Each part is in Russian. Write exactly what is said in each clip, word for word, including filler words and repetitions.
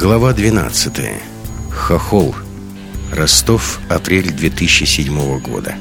Глава двенадцатая. Хохол. Ростов, апрель две тысячи седьмого года.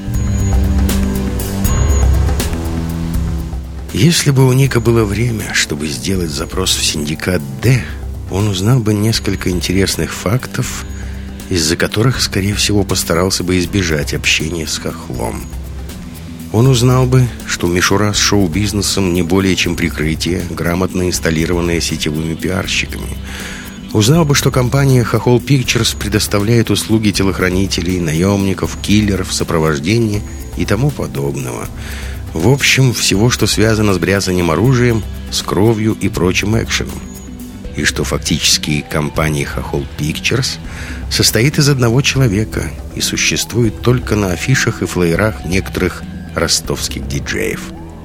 Если бы у Ника было время, чтобы сделать запрос в синдикат «Д», он узнал бы несколько интересных фактов, из-за которых, скорее всего, постарался бы избежать общения с хохлом. Он узнал бы, что мишура с шоу-бизнесом не более чем прикрытие, грамотно инсталлированное сетевыми пиарщиками. Узнал бы, что компания Хохол Pictures предоставляет услуги телохранителей, наемников, киллеров, сопровождения и тому подобного. В общем, всего, что связано с бряцанием оружием, с кровью и прочим экшеном. И что фактически компания Хохол Pictures состоит из одного человека и существует только на афишах и флеерах некоторых ростовских диджеев.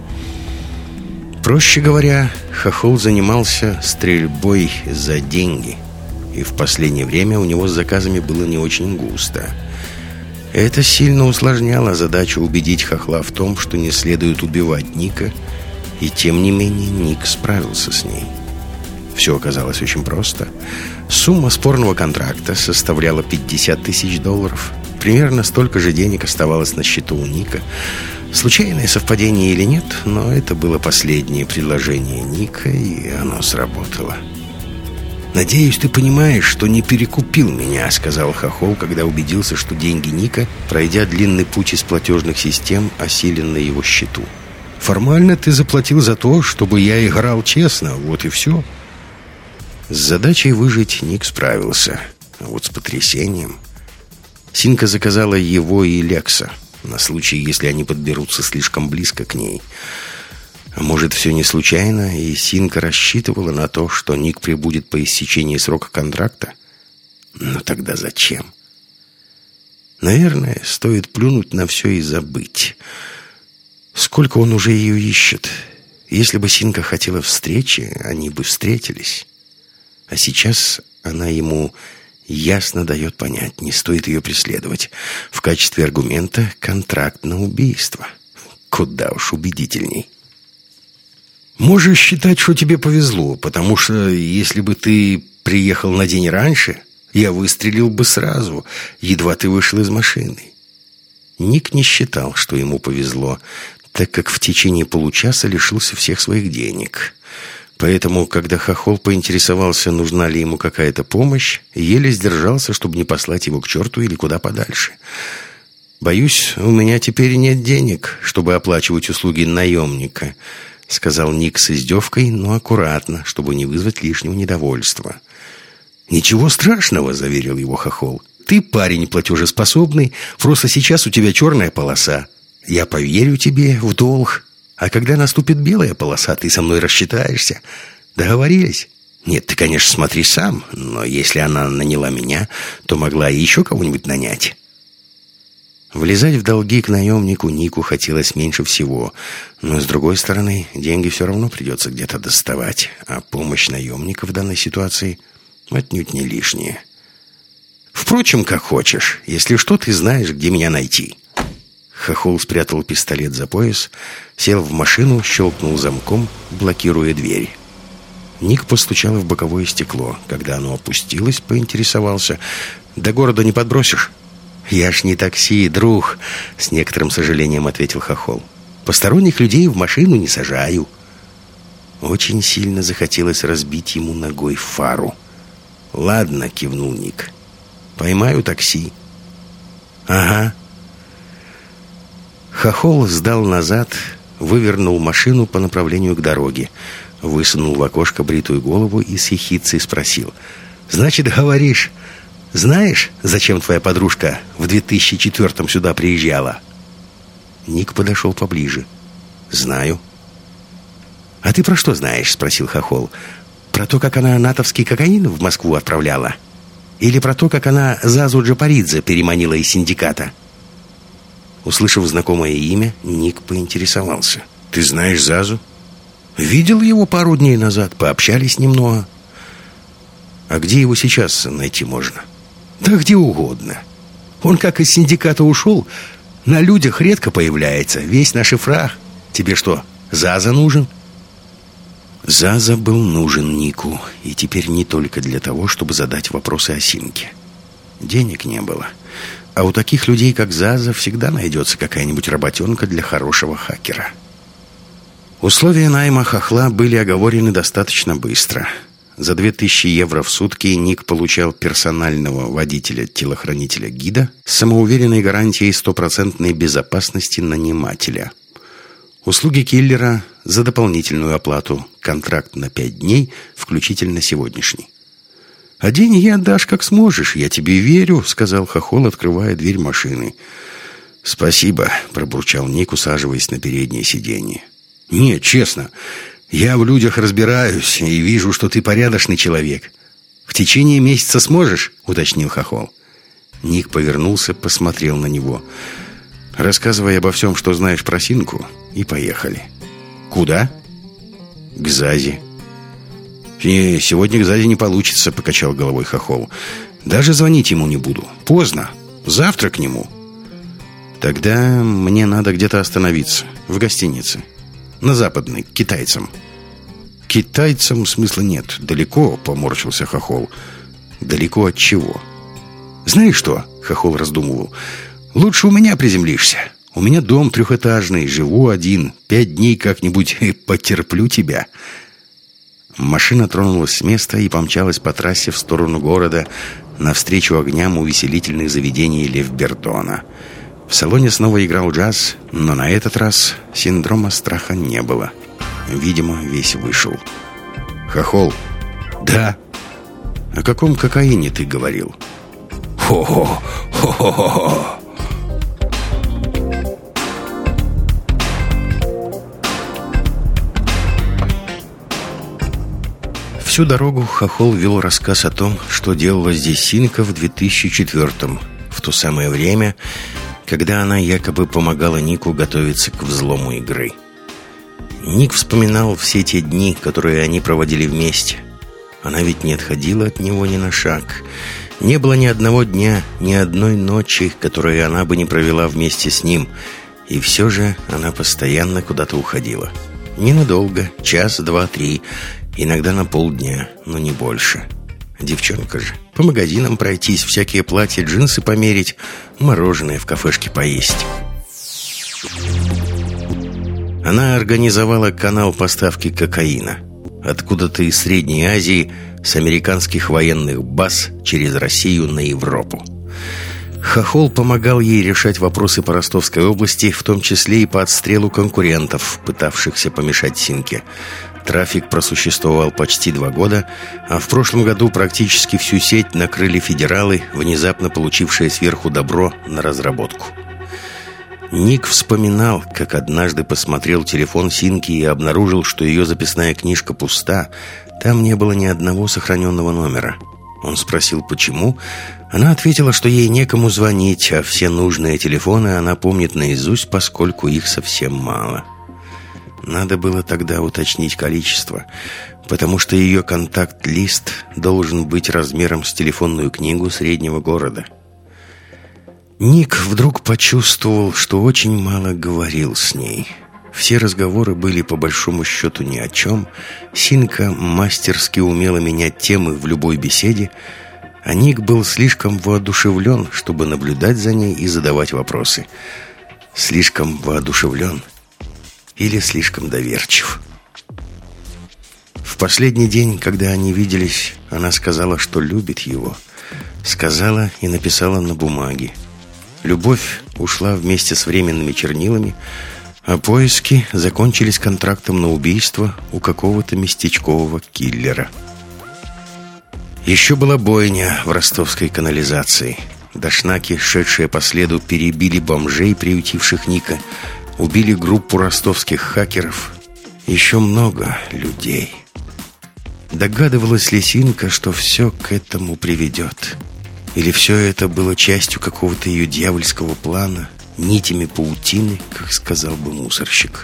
Проще говоря, Хохол занимался стрельбой за деньги, и в последнее время у него с заказами было не очень густо. Это сильно усложняло задачу убедить хохла в том, что не следует убивать Ника, и тем не менее Ник справился с ней. Все оказалось очень просто. Сумма спорного контракта составляла пятьдесят тысяч долларов. Примерно столько же денег оставалось на счету у Ника. Случайное совпадение или нет, но это было последнее предложение Ника, и оно сработало. «Надеюсь, ты понимаешь, что не перекупил меня», — сказал Хохол, когда убедился, что деньги Ника, пройдя длинный путь из платежных систем, осели на его счету. «Формально ты заплатил за то, чтобы я играл честно, вот и все». С задачей выжить Ник справился, а вот с потрясением... Синка заказала его и Лекса на случай, если они подберутся слишком близко к ней. А может, все не случайно, и Синка рассчитывала на то, что Ник прибудет по истечении срока контракта? Но тогда зачем? Наверное, стоит плюнуть на все и забыть. Сколько он уже ее ищет? Если бы Синка хотела встречи, они бы встретились. А сейчас она ему... ясно дает понять, не стоит ее преследовать. В качестве аргумента контракт на убийство. Куда уж убедительней. Можешь считать, что тебе повезло, потому что если бы ты приехал на день раньше, я выстрелил бы сразу, едва ты вышел из машины. Ник не считал, что ему повезло, так как в течение получаса лишился всех своих денег. Поэтому, когда Хохол поинтересовался, нужна ли ему какая-то помощь, еле сдержался, чтобы не послать его к черту или куда подальше. «Боюсь, у меня теперь нет денег, чтобы оплачивать услуги наемника», — сказал Ник с издевкой, но аккуратно, чтобы не вызвать лишнего недовольства. «Ничего страшного», — заверил его Хохол. «Ты парень платежеспособный, просто сейчас у тебя черная полоса. Я поверю тебе в долг. А когда наступит белая полоса, ты со мной рассчитаешься. Договорились? Нет, ты, конечно, смотри сам, но если она наняла меня, то могла и еще кого-нибудь нанять». Влезать в долги к наемнику Нику хотелось меньше всего, но, с другой стороны, деньги все равно придется где-то доставать, а помощь наемника в данной ситуации отнюдь не лишняя. «Впрочем, как хочешь. Если что, ты знаешь, где меня найти». Хохол спрятал пистолет за пояс, сел в машину, щелкнул замком, блокируя дверь. Ник постучал в боковое стекло. Когда оно опустилось, поинтересовался: «До города не подбросишь?» «Я ж не такси, друг», — с некоторым сожалением ответил Хохол. «Посторонних людей в машину не сажаю». Очень сильно захотелось разбить ему ногой фару. «Ладно», — кивнул Ник. «Поймаю такси». «Ага». Хохол сдал назад, вывернул машину по направлению к дороге, высунул в окошко бритую голову и с ехидцей спросил: «Значит, говоришь, знаешь, зачем твоя подружка в две тысячи четвёртом сюда приезжала?» Ник подошел поближе. «Знаю». «А ты про что знаешь?» — спросил Хохол. «Про то, как она натовский кокаин в Москву отправляла? Или про то, как она Зазу Джапаридзе переманила из синдиката?» Услышав знакомое имя, Ник поинтересовался: «Ты знаешь Зазу?» «Видел его пару дней назад, пообщались немного». «А где его сейчас найти можно?» «Да где угодно. Он как из синдиката ушел, на людях редко появляется, весь на шифрах. Тебе что, Заза нужен?» Заза был нужен Нику, и теперь не только для того, чтобы задать вопросы о Синке. Денег не было. А у таких людей, как Заза, всегда найдется какая-нибудь работенка для хорошего хакера. Условия найма хохла были оговорены достаточно быстро. За две тысячи евро в сутки Ник получал персонального водителя-телохранителя-гида с самоуверенной гарантией стопроцентной безопасности нанимателя. Услуги киллера за дополнительную оплату, контракт на пять дней, включительно сегодняшний. «А деньги отдашь как сможешь, я тебе верю», — сказал хохол, открывая дверь машины. «Спасибо», — пробурчал Ник, усаживаясь на переднее сиденье. «Нет, честно, я в людях разбираюсь и вижу, что ты порядочный человек. В течение месяца сможешь?» — уточнил хохол. Ник повернулся, посмотрел на него. «Рассказывай обо всем, что знаешь про Синку, и поехали». «Куда?» «К Зазе». «Не, сегодня к Зазе не получится», — покачал головой хохол. «Даже звонить ему не буду. Поздно. Завтра к нему». «Тогда мне надо где-то остановиться. В гостинице. На Западной, к китайцам». «Китайцам смысла нет. Далеко», — поморщился хохол. «Далеко от чего?» «Знаешь что?» — хохол раздумывал. «Лучше у меня приземлишься. У меня дом трехэтажный, живу один. Пять дней как-нибудь потерплю тебя». Машина тронулась с места и помчалась по трассе в сторону города, навстречу огням увеселительных заведений Левбердона. В салоне снова играл джаз, но на этот раз синдрома страха не было. Видимо, весь вышел. «Хохол». «Да». «О каком кокаине ты говорил?» «Хо-хо! Хо-хо-хо!» Всю дорогу хохол вел рассказ о том, что делала здесь Синка в две тысячи четвёртом, в то самое время, когда она якобы помогала Нику готовиться к взлому игры. Ник вспоминал все те дни, которые они проводили вместе. Она ведь не отходила от него ни на шаг. Не было ни одного дня, ни одной ночи, которую она бы не провела вместе с ним. И все же она постоянно куда-то уходила. Ненадолго, час, два, три, иногда на полдня, но не больше. Девчонка же. По магазинам пройтись, всякие платья, джинсы померить, мороженое в кафешке поесть. Она организовала канал поставки кокаина. Откуда-то из Средней Азии, с американских военных баз, через Россию на Европу. Хохол помогал ей решать вопросы по Ростовской области, в том числе и по отстрелу конкурентов, пытавшихся помешать Синке. Трафик просуществовал почти два года, а в прошлом году практически всю сеть накрыли федералы, внезапно получившие сверху добро на разработку. Ник вспоминал, как однажды посмотрел телефон Синки и обнаружил, что ее записная книжка пуста. Там не было ни одного сохраненного номера. Он спросил, почему. Она ответила, что ей некому звонить, а все нужные телефоны она помнит наизусть, поскольку их совсем мало. Надо было тогда уточнить количество, потому что ее контакт-лист должен быть размером с телефонную книгу среднего города. Ник вдруг почувствовал, что очень мало говорил с ней. Все разговоры были по большому счету ни о чем. Синка мастерски умела менять темы в любой беседе, а Ник был слишком воодушевлен, чтобы наблюдать за ней и задавать вопросы. Слишком воодушевлен или слишком доверчив. В последний день, когда они виделись, она сказала, что любит его. Сказала и написала на бумаге. Любовь ушла вместе с временными чернилами, а поиски закончились контрактом на убийство у какого-то местечкового киллера. Еще была бойня в ростовской канализации. Дашнаки, шедшие по следу, перебили бомжей, приютивших Ника, убили группу ростовских хакеров. Еще много людей. Догадывалась ли Синка, что все к этому приведет? Или все это было частью какого-то ее дьявольского плана, нитями паутины, как сказал бы мусорщик?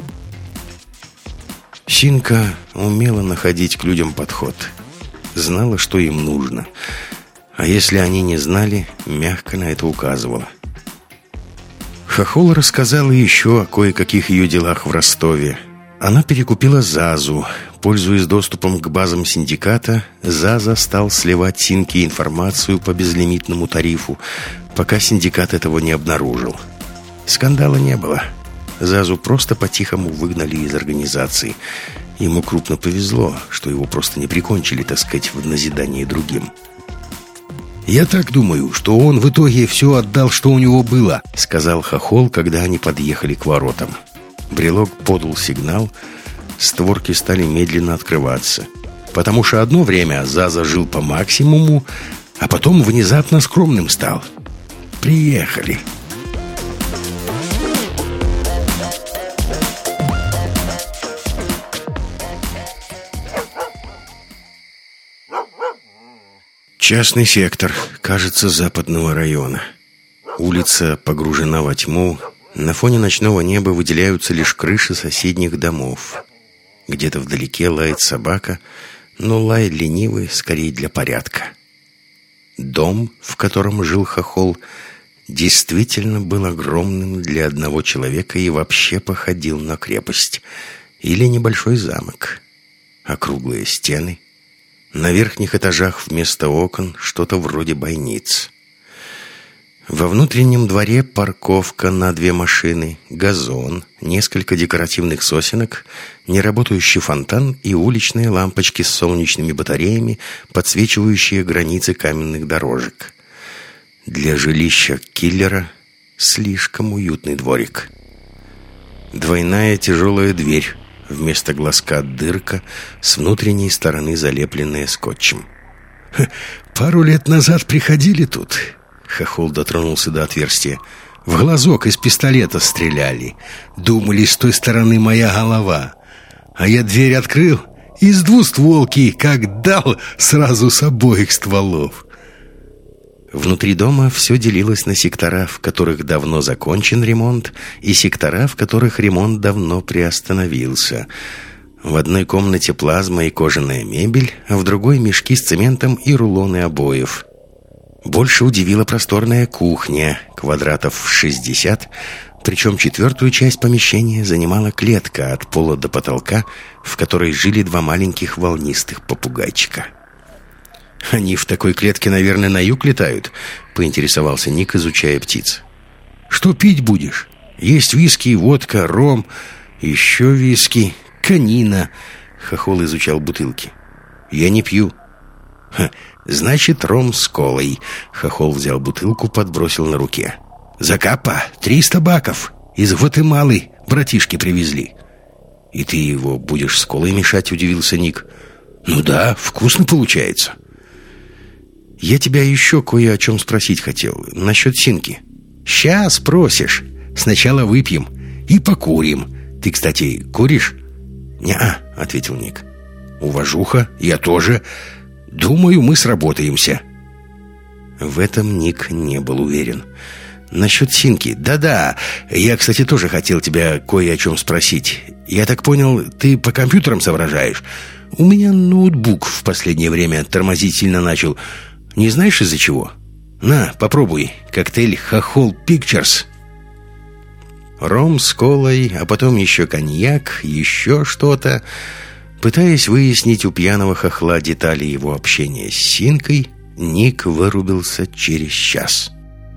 Синка умела находить к людям подход. Знала, что им нужно. А если они не знали, мягко на это указывала. Хохол рассказала еще о кое-каких ее делах в Ростове. Она перекупила Зазу. Пользуясь доступом к базам синдиката, Заза стал сливать Синке информацию по безлимитному тарифу, пока синдикат этого не обнаружил. Скандала не было. Зазу просто по-тихому выгнали из организации. Ему крупно повезло, что его просто не прикончили, так сказать, в назидание другим. «Я так думаю, что он в итоге все отдал, что у него было», — сказал Хохол, когда они подъехали к воротам. Брелок подал сигнал, створки стали медленно открываться. Потому что одно время Заза жил по максимуму, а потом внезапно скромным стал. «Приехали». Частный сектор, кажется, западного района. Улица погружена во тьму. На фоне ночного неба выделяются лишь крыши соседних домов. Где-то вдалеке лает собака, но лай ленивый, скорее для порядка. Дом, в котором жил Хохол, действительно был огромным для одного человека и вообще походил на крепость или небольшой замок. Округлые стены. На верхних этажах вместо окон что-то вроде бойниц. Во внутреннем дворе парковка на две машины, газон, несколько декоративных сосенок, неработающий фонтан и уличные лампочки с солнечными батареями, подсвечивающие границы каменных дорожек. Для жилища киллера слишком уютный дворик. Двойная тяжелая дверь. Вместо глазка дырка, с внутренней стороны залепленная скотчем. «Пару лет назад приходили тут», — Хохол дотронулся до отверстия. «В глазок из пистолета стреляли. Думали, с той стороны моя голова. А я дверь открыл, из двустволки, как дал, сразу с обоих стволов». Внутри дома все делилось на сектора, в которых давно закончен ремонт, и сектора, в которых ремонт давно приостановился. В одной комнате плазма и кожаная мебель, а в другой мешки с цементом и рулоны обоев. Больше удивила просторная кухня, квадратов в шестьдесят, причем четвертую часть помещения занимала клетка от пола до потолка, в которой жили два маленьких волнистых попугайчика. «Они в такой клетке, наверное, на юг летают?» — поинтересовался Ник, изучая птиц. «Что пить будешь? Есть виски, водка, ром, еще виски, конина». Хохол изучал бутылки. «Я не пью». «Ха, значит, ром с колой». Хохол взял бутылку, подбросил на руке. «Закапа, триста баков. Из Гватемалы братишки привезли». «И ты его будешь с колой мешать?» — удивился Ник. «Ну да, вкусно получается». «Я тебя еще кое о чем спросить хотел. Насчет Синки». «Сейчас спросишь. Сначала выпьем и покурим. Ты, кстати, куришь?» «Не-а», — ответил Ник. «Уважуха, я тоже. Думаю, мы сработаемся». В этом Ник не был уверен. «Насчет Синки. Да-да. Я, кстати, тоже хотел тебя кое о чем спросить. Я так понял, ты по компьютерам соображаешь? У меня ноутбук в последнее время тормозить сильно начал. Не знаешь, из-за чего? На, попробуй. Коктейль Хохол Pictures». Ром с колой, а потом еще коньяк, еще что-то. Пытаясь выяснить у пьяного хохла детали его общения с Синкой, Ник вырубился через час.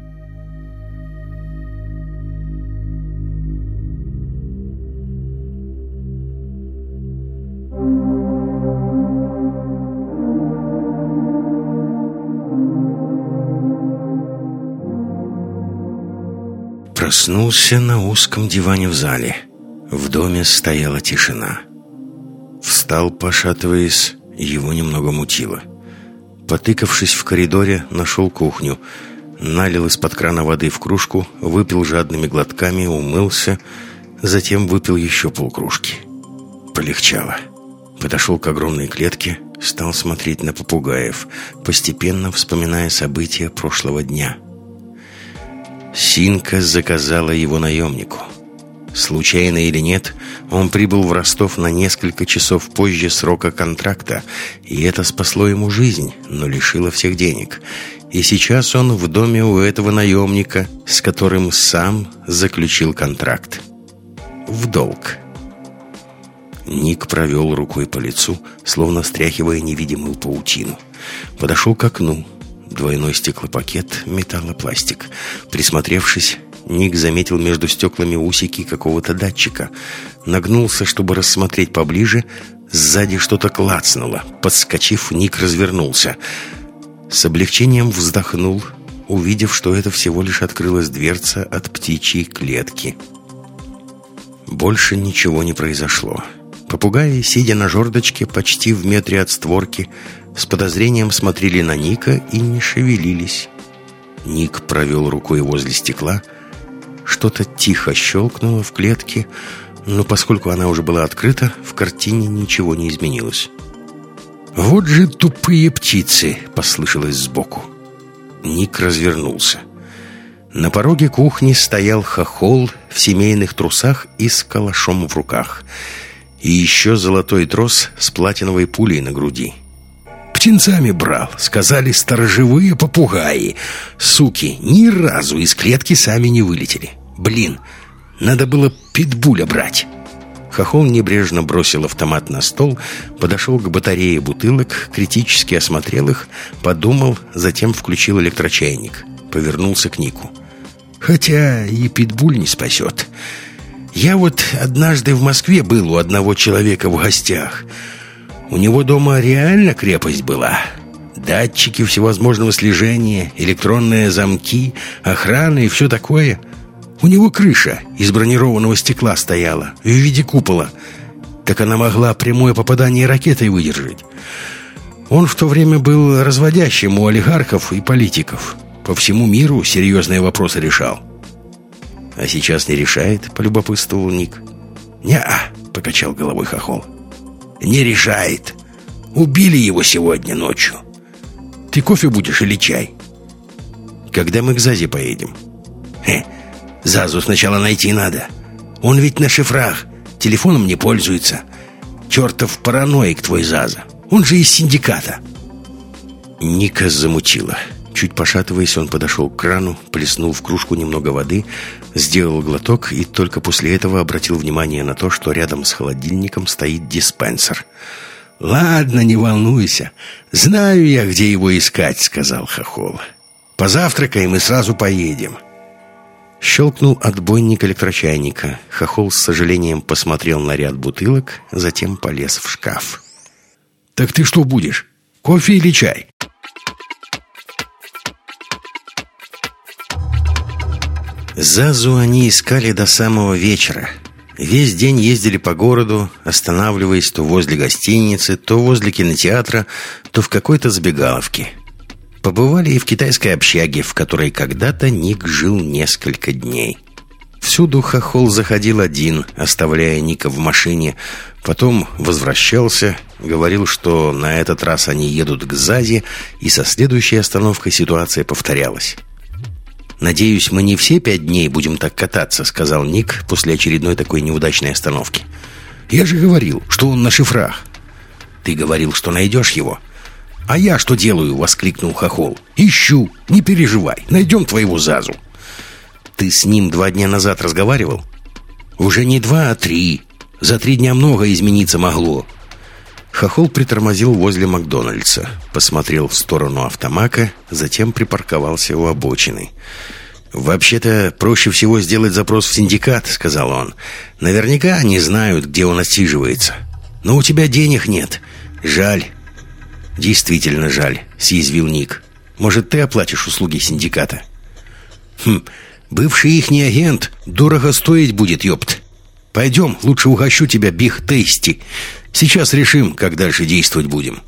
Проснулся на узком диване в зале. В доме стояла тишина. Встал, пошатываясь, его немного мутило. Потыкавшись в коридоре, нашел кухню. Налил из-под крана воды в кружку, выпил жадными глотками, умылся, затем выпил еще полкружки. Полегчало. Подошел к огромной клетке, стал смотреть на попугаев, постепенно вспоминая события прошлого дня. Синка заказала его наемнику. Случайно или нет, он прибыл в Ростов на несколько часов позже срока контракта, и это спасло ему жизнь, но лишило всех денег. И сейчас он в доме у этого наемника, с которым сам заключил контракт. В долг. Ник провел рукой по лицу, словно стряхивая невидимую паутину. Подошел к окну. Двойной стеклопакет, металлопластик. Присмотревшись, Ник заметил между стеклами усики какого-то датчика. Нагнулся, чтобы рассмотреть поближе. Сзади что-то клацнуло. Подскочив, Ник развернулся. С облегчением вздохнул, увидев, что это всего лишь открылась дверца от птичьей клетки. Больше ничего не произошло. Попугаи, сидя на жердочке почти в метре от створки, с подозрением смотрели на Ника и не шевелились. Ник провел рукой возле стекла. Что-то тихо щелкнуло в клетке, но поскольку она уже была открыта, в картине ничего не изменилось. «Вот же тупые птицы!» — послышалось сбоку. Ник развернулся. На пороге кухни стоял Хохол в семейных трусах и с калашом в руках. И еще золотой трос с платиновой пулей на груди. «Птенцами брал, сказали, сторожевые попугаи. Суки, ни разу из клетки сами не вылетели. Блин, надо было питбуля брать». Хохол небрежно бросил автомат на стол, подошел к батарее бутылок, критически осмотрел их, подумал, затем включил электрочайник. Повернулся к Нику. «Хотя и питбуль не спасет. Я вот однажды в Москве был у одного человека в гостях. У него дома реально крепость была. Датчики всевозможного слежения, электронные замки, охрана и все такое. У него крыша из бронированного стекла стояла в виде купола. Так она могла прямое попадание ракетой выдержать. Он в то время был разводящим у олигархов и политиков. По всему миру серьезные вопросы решал». «А сейчас не решает?» — полюбопытствовал Ник. «Не-а», — покачал головой Хохол. «Не решает. Убили его сегодня ночью. Ты кофе будешь или чай?» «Когда мы к Зазе поедем?» «Хе, Зазу сначала найти надо. Он ведь на шифрах, телефоном не пользуется. Чертов параноик твой Заза. Он же из синдиката». Ника замутила. Чуть пошатываясь, он подошел к крану, плеснул в кружку немного воды, сделал глоток и только после этого обратил внимание на то, что рядом с холодильником стоит диспенсер. «Ладно, не волнуйся. Знаю я, где его искать», — сказал Хохол. «Позавтракаем и сразу поедем». Щелкнул отбойник электрочайника. Хохол с сожалением посмотрел на ряд бутылок, затем полез в шкаф. «Так ты что будешь? Кофе или чай?» Зазу они искали до самого вечера. Весь день ездили по городу, останавливаясь то возле гостиницы, то возле кинотеатра, то в какой-то забегаловке. Побывали и в китайской общаге, в которой когда-то Ник жил несколько дней. Всюду Хохол заходил один, оставляя Ника в машине. Потом возвращался, говорил, что на этот раз они едут к Зазе, и со следующей остановкой ситуация повторялась. «Надеюсь, мы не все пять дней будем так кататься», — сказал Ник после очередной такой неудачной остановки. «Я же говорил, что он на шифрах». «Ты говорил, что найдешь его». «А я что делаю?» — воскликнул Хохол. «Ищу, не переживай, найдем твоего Зазу». «Ты с ним два дня назад разговаривал?» «Уже не два, а три. За три дня много измениться могло». Хохол притормозил возле Макдональдса, посмотрел в сторону автомака, затем припарковался у обочины. «Вообще-то проще всего сделать запрос в синдикат», — сказал он. «Наверняка они знают, где он отсиживается. Но у тебя денег нет. Жаль». «Действительно жаль», — съязвил Ник. «Может, ты оплатишь услуги синдиката?» «Хм, бывший ихний агент дорого стоить будет, ёпт. Пойдем, лучше угощу тебя Биг Тейсти. Сейчас решим, как дальше действовать будем».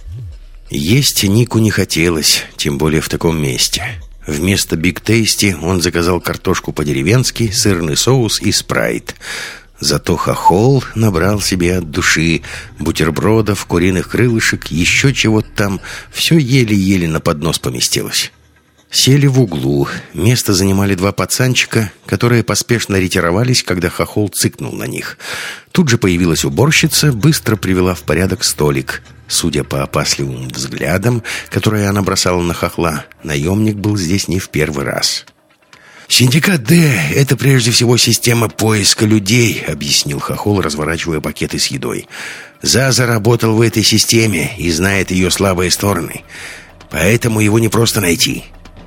Есть Нику не хотелось, тем более в таком месте. Вместо Биг Тейсти он заказал картошку по-деревенски, сырный соус и спрайт. Зато Хохол набрал себе от души бутербродов, куриных крылышек, еще чего-то там. Все еле-еле на поднос поместилось. Сели в углу. Место занимали два пацанчика, которые поспешно ретировались, когда Хохол цыкнул на них. Тут же появилась уборщица, быстро привела в порядок столик. Судя по опасливым взглядам, которые она бросала на Хохла, наемник был здесь не в первый раз. «Синдикат Д — это прежде всего система поиска людей», — объяснил Хохол, разворачивая пакеты с едой. «Заза работал в этой системе и знает ее слабые стороны. Поэтому его не просто найти.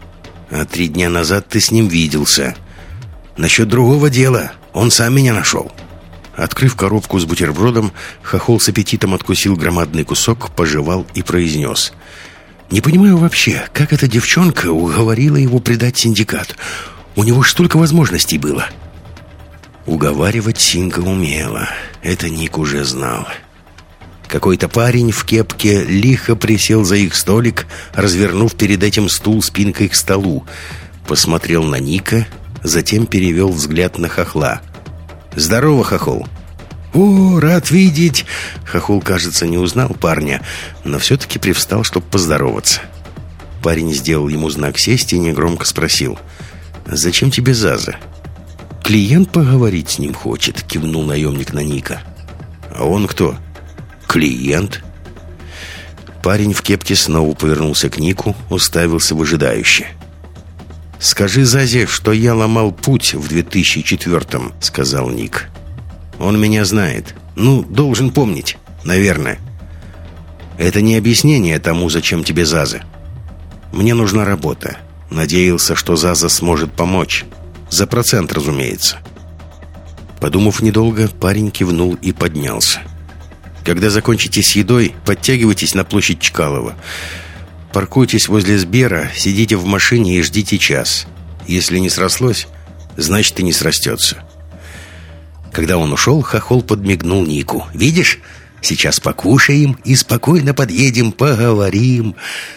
А три дня назад ты с ним виделся. Насчет другого дела он сам меня нашел». Открыв коробку с бутербродом, Хохол с аппетитом откусил громадный кусок, пожевал и произнес: «Не понимаю вообще, как эта девчонка уговорила его предать синдикат. У него ж столько возможностей было». Уговаривать Синка умела. Это Ник уже знал. Какой-то парень в кепке лихо присел за их столик, развернув перед этим стул спинкой к столу. Посмотрел на Ника, затем перевел взгляд на Хохла. «Здорово, Хохол!» «О, рад видеть!» Хохол, кажется, не узнал парня, но все-таки привстал, чтобы поздороваться. Парень сделал ему знак сесть и негромко спросил: «Зачем тебе Заза?» «Клиент поговорить с ним хочет», — кивнул наемник на Ника. «А он кто?» «Клиент». Парень в кепке снова повернулся к Нику, уставился выжидающе. «Скажи Зазе, что я ломал путь в две тысячи четвёртом», — сказал Ник. «Он меня знает. Ну, должен помнить, наверное. Это не объяснение тому, зачем тебе Заза. Мне нужна работа. Надеялся, что Заза сможет помочь. За процент, разумеется». Подумав недолго, парень кивнул и поднялся. «Когда закончите с едой, подтягивайтесь на площадь Чкалова. Паркуйтесь возле Сбера, сидите в машине и ждите час. Если не срослось, значит и не срастется». Когда он ушел, Хохол подмигнул Нику. «Видишь, сейчас покушаем и спокойно подъедем, поговорим.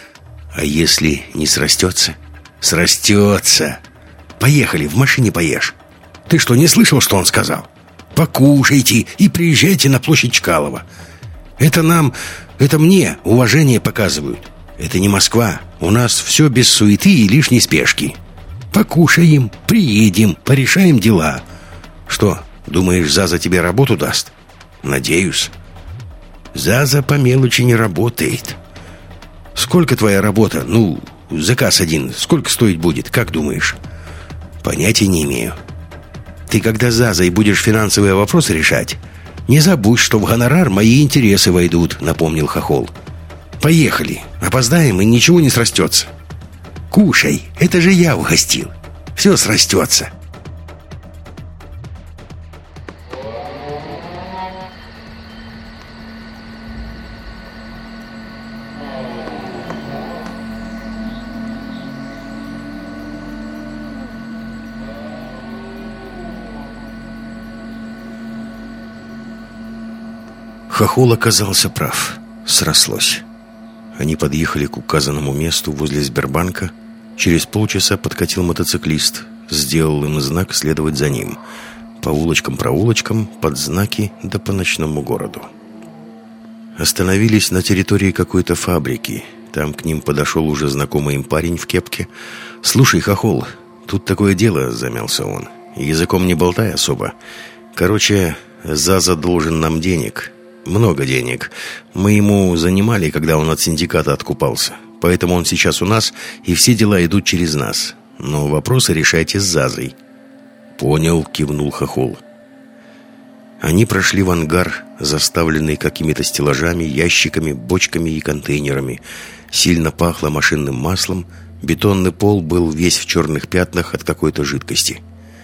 А если не срастется?» «Срастется. Поехали, в машине поешь». «Ты что, не слышал, что он сказал? Покушайте и приезжайте на площадь Чкалова. Это нам, это мне уважение показывают. Это не Москва. У нас все без суеты и лишней спешки. Покушаем, приедем, порешаем дела. Что, думаешь, Заза тебе работу даст?» «Надеюсь». «Заза по мелочи не работает». «Сколько твоя работа? Ну, заказ один. Сколько стоить будет, как думаешь?» «Понятия не имею». «Ты когда с Зазой будешь финансовые вопросы решать, не забудь, что в гонорар мои интересы войдут», — напомнил Хохол. «Поехали. Опоздаем, и ничего не срастется». «Кушай, это же я угостил. Все срастется». Хохол оказался прав. Срослось. Они подъехали к указанному месту возле Сбербанка. Через полчаса подкатил мотоциклист. Сделал им знак следовать за ним. По улочкам-проулочкам, под знаки, да по ночному городу. Остановились на территории какой-то фабрики. Там к ним подошел уже знакомый им парень в кепке. «Слушай, Хохол, тут такое дело», — замялся он. «Языком не болтай особо. Короче, Заза должен нам денег». «Много денег. Мы ему занимали, когда он от синдиката откупался. Поэтому он сейчас у нас, и все дела идут через нас. Но вопросы решайте с Зазой». «Понял», — кивнул Хохол. Они прошли в ангар, заставленный какими-то стеллажами, ящиками, бочками и контейнерами. Сильно пахло машинным маслом. Бетонный пол был весь в черных пятнах от какой-то жидкости.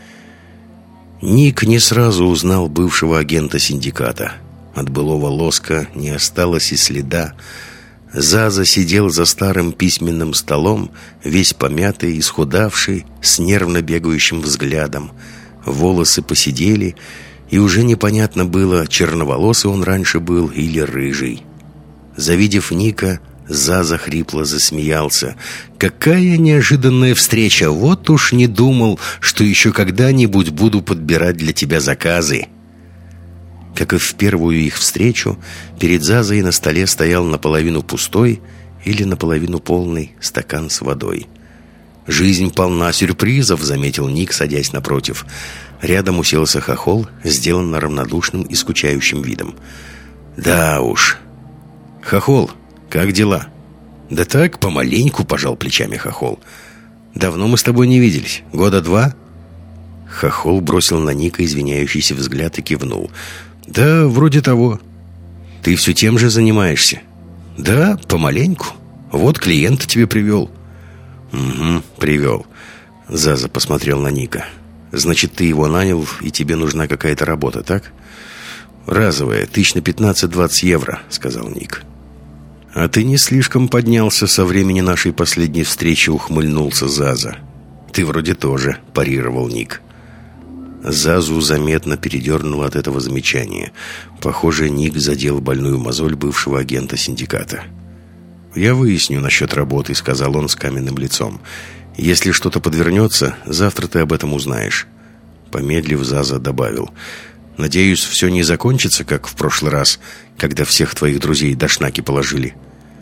Ник не сразу узнал бывшего агента синдиката. От былого лоска не осталось и следа. Заза сидел за старым письменным столом, весь помятый, исхудавший, с нервно бегающим взглядом. Волосы поседели, и уже непонятно было, черноволосый он раньше был или рыжий. Завидев Ника, Заза хрипло засмеялся. «Какая неожиданная встреча! Вот уж не думал, что еще когда-нибудь буду подбирать для тебя заказы!» Как и в первую их встречу, перед Зазой на столе стоял наполовину пустой или наполовину полный стакан с водой. «Жизнь полна сюрпризов», — заметил Ник, садясь напротив. Рядом уселся Хохол, сделанно равнодушным и скучающим видом. «Да уж». «Хохол, как дела?» «Да так, помаленьку», — пожал плечами Хохол. Давно мы с тобой не виделись? Года два?» Хохол бросил на Ника извиняющийся взгляд и кивнул. «Да, вроде того. Ты все тем же занимаешься?» «Да, помаленьку. Вот клиента тебе привел». «Угу, привел». Заза посмотрел на Ника. «Значит, ты его нанял, и тебе нужна какая-то работа, так?» «Разовая, тысяч на пятнадцать-двадцать евро», — сказал Ник. «А ты не слишком поднялся со времени нашей последней встречи», — ухмыльнулся Заза. «Ты вроде тоже», — парировал Ник. Зазу заметно передернуло от этого замечания. Похоже, Ник задел больную мозоль бывшего агента синдиката. «Я выясню насчет работы», — сказал он с каменным лицом. «Если что-то подвернется, завтра ты об этом узнаешь». Помедлив, Заза добавил: «Надеюсь, все не закончится, как в прошлый раз, когда всех твоих друзей до шнаки положили».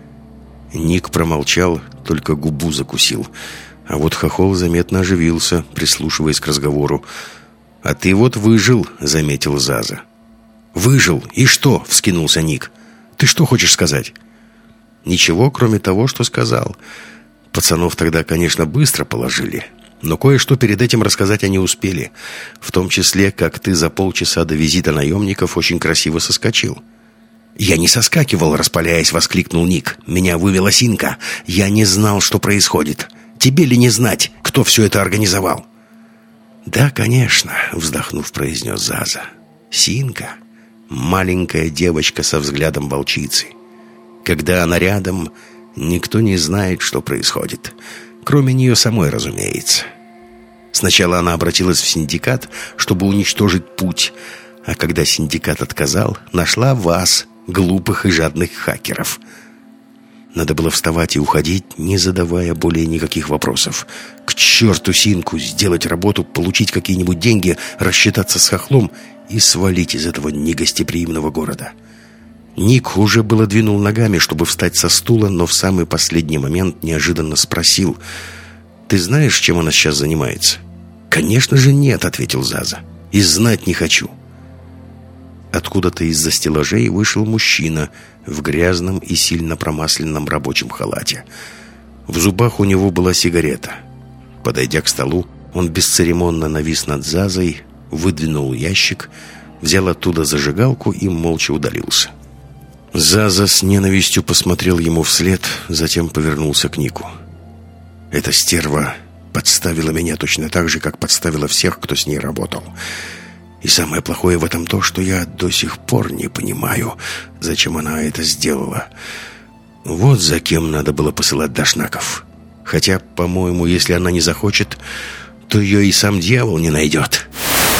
Ник промолчал, только губу закусил. А вот Хохол заметно оживился, прислушиваясь к разговору. «А ты вот выжил», — заметил Заза. «Выжил? И что?» — вскинулся Ник. «Ты что хочешь сказать?» «Ничего, кроме того, что сказал. Пацанов тогда, конечно, быстро положили, но кое-что перед этим рассказать они успели. В том числе, как ты за полчаса до визита наемников очень красиво соскочил». «Я не соскакивал», — распаляясь, воскликнул Ник. «Меня вывела Синка. Я не знал, что происходит. Тебе ли не знать, кто все это организовал?» «Да, конечно», — вздохнув, произнес Заза. «Синка — маленькая девочка со взглядом волчицы. Когда она рядом, никто не знает, что происходит. Кроме нее самой, разумеется. Сначала она обратилась в синдикат, чтобы уничтожить путь, а когда синдикат отказал, нашла вас, глупых и жадных хакеров. Надо было вставать и уходить, не задавая более никаких вопросов. К черту Синку, сделать работу, получить какие-нибудь деньги, рассчитаться с хохлом и свалить из этого негостеприимного города». Ник уже было двинул ногами, чтобы встать со стула, но в самый последний момент неожиданно спросил: «Ты знаешь, чем она сейчас занимается?» «Конечно же нет», — ответил Заза. «И знать не хочу». Откуда-то из-за стеллажей вышел мужчина в грязном и сильно промасленном рабочем халате. В зубах у него была сигарета. Подойдя к столу, он бесцеремонно навис над Зазой, выдвинул ящик, взял оттуда зажигалку и молча удалился. Заза с ненавистью посмотрел ему вслед, затем повернулся к Нику. «Эта стерва подставила меня точно так же, как подставила всех, кто с ней работал. И самое плохое в этом то, что я до сих пор не понимаю, зачем она это сделала. Вот за кем надо было посылать дошнаков. Хотя, по-моему, если она не захочет, то ее и сам дьявол не найдет».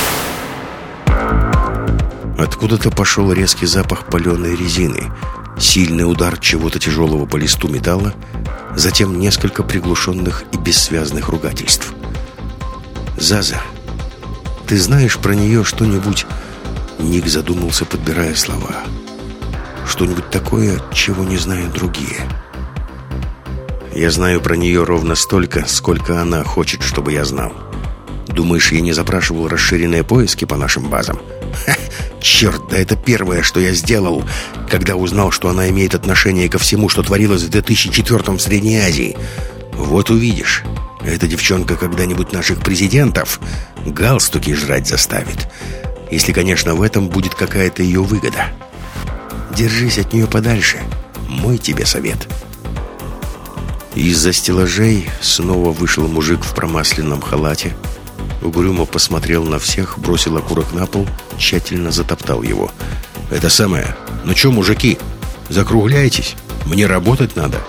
Откуда-то пошел резкий запах паленой резины, сильный удар чего-то тяжелого по листу металла, затем несколько приглушенных и бессвязных ругательств. «Заза, ты знаешь про нее что-нибудь?» Ник задумался, подбирая слова. «Что-нибудь такое, чего не знают другие?» «Я знаю про нее ровно столько, сколько она хочет, чтобы я знал. Думаешь, я не запрашивал расширенные поиски по нашим базам?» Ха, черт, да это первое, что я сделал, когда узнал, что она имеет отношение ко всему, что творилось в две тысячи четвёртом в Средней Азии. Вот увидишь, эта девчонка когда-нибудь наших президентов галстуки жрать заставит. Если, конечно, в этом будет какая-то ее выгода. Держись от нее подальше, мой тебе совет». Из-за стеллажей снова вышел мужик в промасленном халате, угрюмо посмотрел на всех, бросил окурок на пол, тщательно затоптал его. «Это самое. Ну чё, мужики, закругляйтесь. Мне работать надо».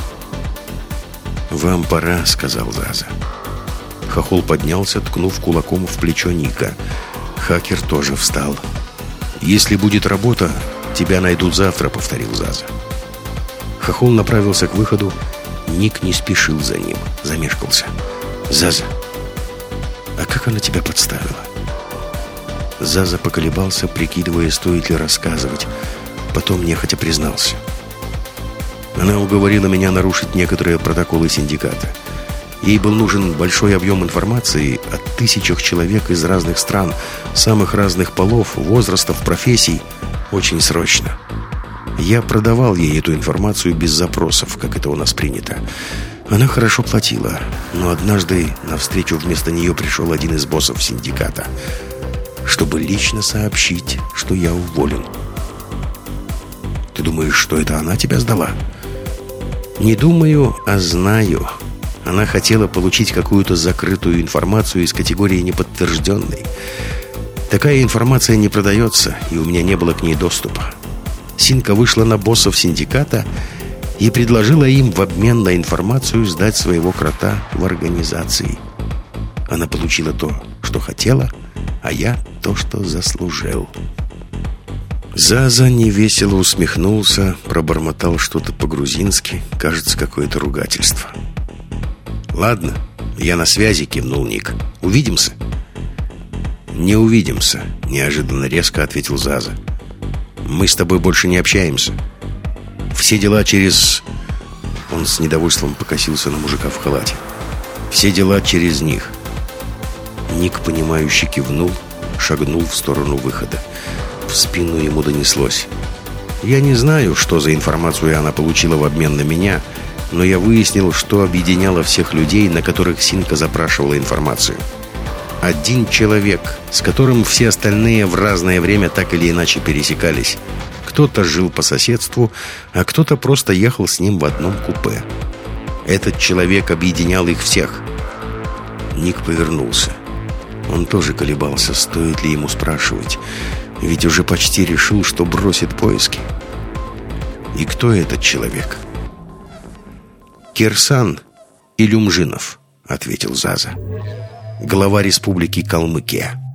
«Вам пора», — сказал Заза. Хохол поднялся, ткнув кулаком в плечо Ника. Хакер тоже встал. «Если будет работа, тебя найдут завтра», — повторил Заза. Хохол направился к выходу. Ник не спешил за ним, замешкался. «Заза, а как она тебя подставила?» Заза поколебался, прикидывая, стоит ли рассказывать. Потом нехотя признался. «Она уговорила меня нарушить некоторые протоколы синдиката. Ей был нужен большой объем информации о тысячах человек из разных стран, самых разных полов, возрастов, профессий. Очень срочно. Я продавал ей эту информацию без запросов, как это у нас принято. Она хорошо платила, но однажды навстречу вместо нее пришел один из боссов синдиката, чтобы лично сообщить, что я уволен. Ты думаешь, что это она тебя сдала? Не думаю, а знаю. Она хотела получить какую-то закрытую информацию из категории неподтвержденной. Такая информация не продается, и у меня не было к ней доступа. Синка вышла на боссов синдиката и предложила им в обмен на информацию сдать своего крота в организации. Она получила то, что хотела, а я то, что заслужил. Заза невесело усмехнулся, пробормотал что-то по-грузински, кажется, какое-то ругательство. «Ладно, я на связи», — кивнул Ник. «Увидимся?» «Не увидимся», — неожиданно резко ответил Заза. «Мы с тобой больше не общаемся. Все дела через...» Он с недовольством покосился на мужика в халате. «Все дела через них». Ник, понимающе кивнул, шагнул в сторону выхода. В спину ему донеслось: «Я не знаю, что за информацию она получила в обмен на меня, но я выяснил, что объединяло всех людей, на которых Синка запрашивала информацию. Один человек, с которым все остальные в разное время так или иначе пересекались. Кто-то жил по соседству, а кто-то просто ехал с ним в одном купе. Этот человек объединял их всех». Ник повернулся. Он тоже колебался, стоит ли ему спрашивать, ведь уже почти решил, что бросит поиски. «И кто этот человек?» «Кирсан Илюмжинов», — ответил Заза. «Глава республики Калмыкия».